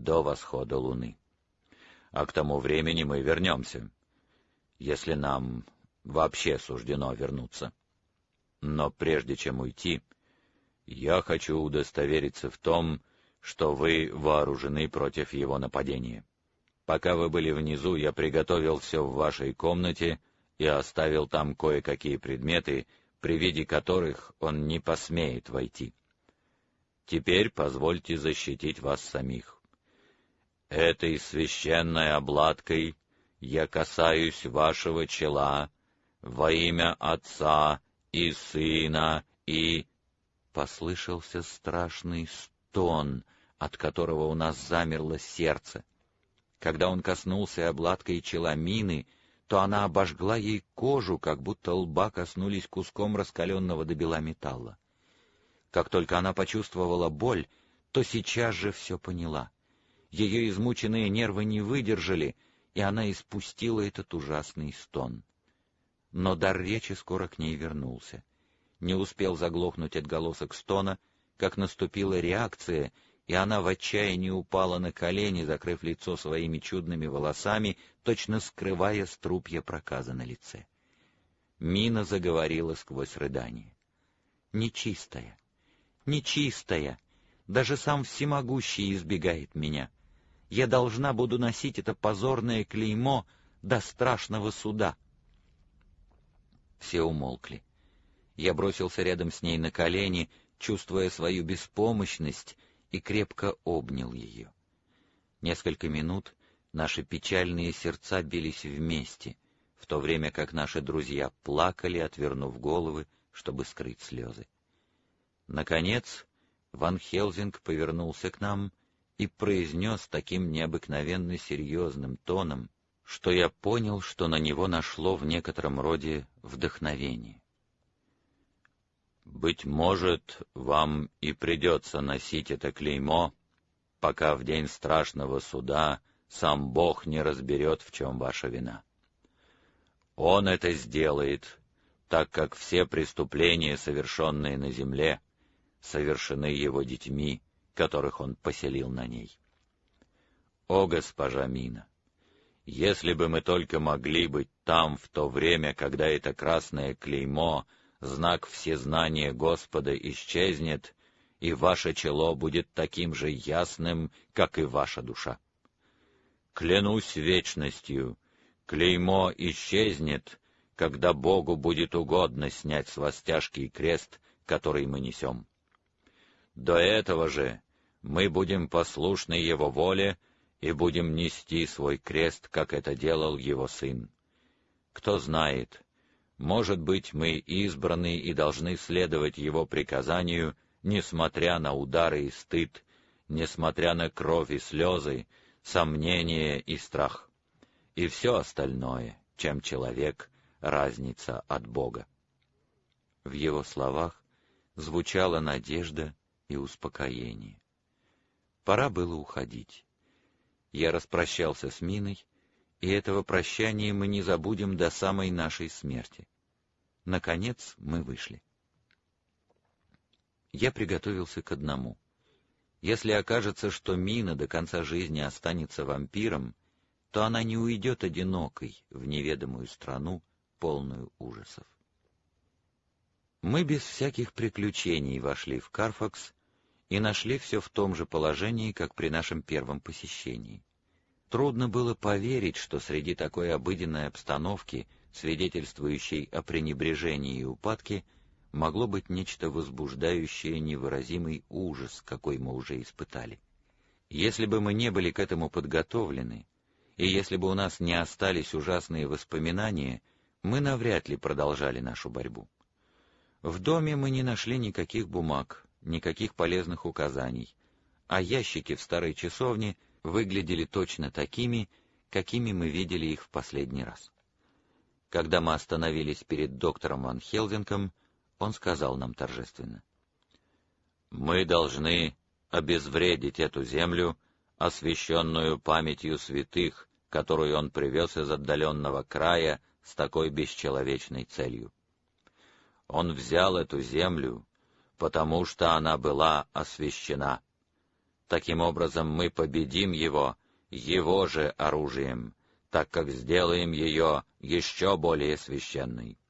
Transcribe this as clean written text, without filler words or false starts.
до восхода луны. А к тому времени мы вернемся, если нам вообще суждено вернуться. Но прежде чем уйти, я хочу удостовериться в том, что вы вооружены против его нападения. Пока вы были внизу, я приготовил все в вашей комнате и оставил там кое-какие предметы, при виде которых он не посмеет войти. Теперь позвольте защитить вас самих. Этой священной обладкой я касаюсь вашего чела во имя Отца и Сына и...» Послышался страшный стон, от которого у нас замерло сердце. Когда он коснулся обладкой чела Мины, то она обожгла ей кожу, как будто лба коснулись куском раскаленного до бела металла. Как только она почувствовала боль, то сейчас же все поняла. Ее измученные нервы не выдержали, и она испустила этот ужасный стон. Но дар речи скоро к ней вернулся. Не успел заглохнуть отголосок стона, как наступила реакция, и она в отчаянии упала на колени, закрыв лицо своими чудными волосами, точно скрывая струпья проказа на лице. Мина заговорила сквозь рыдание. «Нечистая, нечистая, даже сам всемогущий избегает меня. Я должна буду носить это позорное клеймо до страшного суда». Все умолкли. Я бросился рядом с ней на колени, чувствуя свою беспомощность, и крепко обнял ее. Несколько минут наши печальные сердца бились вместе, в то время как наши друзья плакали, отвернув головы, чтобы скрыть слезы. Наконец Ван Хелсинг повернулся к нам и произнес таким необыкновенно серьезным тоном, что я понял, что на него нашло в некотором роде вдохновение. «Быть может, вам и придется носить это клеймо, пока в день страшного суда сам Бог не разберет, в чем ваша вина. Он это сделает, так как все преступления, совершенные на земле, совершены его детьми, которых он поселил на ней. О, госпожа Мина! Если бы мы только могли быть там в то время, когда это красное клеймо, знак всезнания Господа, исчезнет, и ваше чело будет таким же ясным, как и ваша душа. Клянусь вечностью, клеймо исчезнет, когда Богу будет угодно снять с вас тяжкий крест, который мы несем. До этого же мы будем послушны Его воле и будем нести свой крест, как это делал Его Сын. Кто знает, может быть, мы избраны и должны следовать Его приказанию, несмотря на удары и стыд, несмотря на кровь и слезы, сомнения и страх, и все остальное, чем человек, разница от Бога. В его словах звучала надежда и успокоение. Пора было уходить. Я распрощался с Миной, и этого прощания мы не забудем до самой нашей смерти. Наконец мы вышли. Я приготовился к одному. Если окажется, что Мина до конца жизни останется вампиром, то она не уйдет одинокой в неведомую страну, полную ужасов. Мы без всяких приключений вошли в Карфакс и нашли все в том же положении, как при нашем первом посещении. Трудно было поверить, что среди такой обыденной обстановки, свидетельствующей о пренебрежении и упадке, могло быть нечто возбуждающее невыразимый ужас, какой мы уже испытали. Если бы мы не были к этому подготовлены, и если бы у нас не остались ужасные воспоминания, мы навряд ли продолжали нашу борьбу. В доме мы не нашли никаких бумаг, никаких полезных указаний, а ящики в старой часовне выглядели точно такими, какими мы видели их в последний раз. Когда мы остановились перед доктором Ван Хелсингом, он сказал нам торжественно: «Мы должны обезвредить эту землю, освященную памятью святых, которую он привез из отдаленного края с такой бесчеловечной целью. Он взял эту землю, потому что она была освящена. Таким образом мы победим его же оружием, так как сделаем ее еще более священной.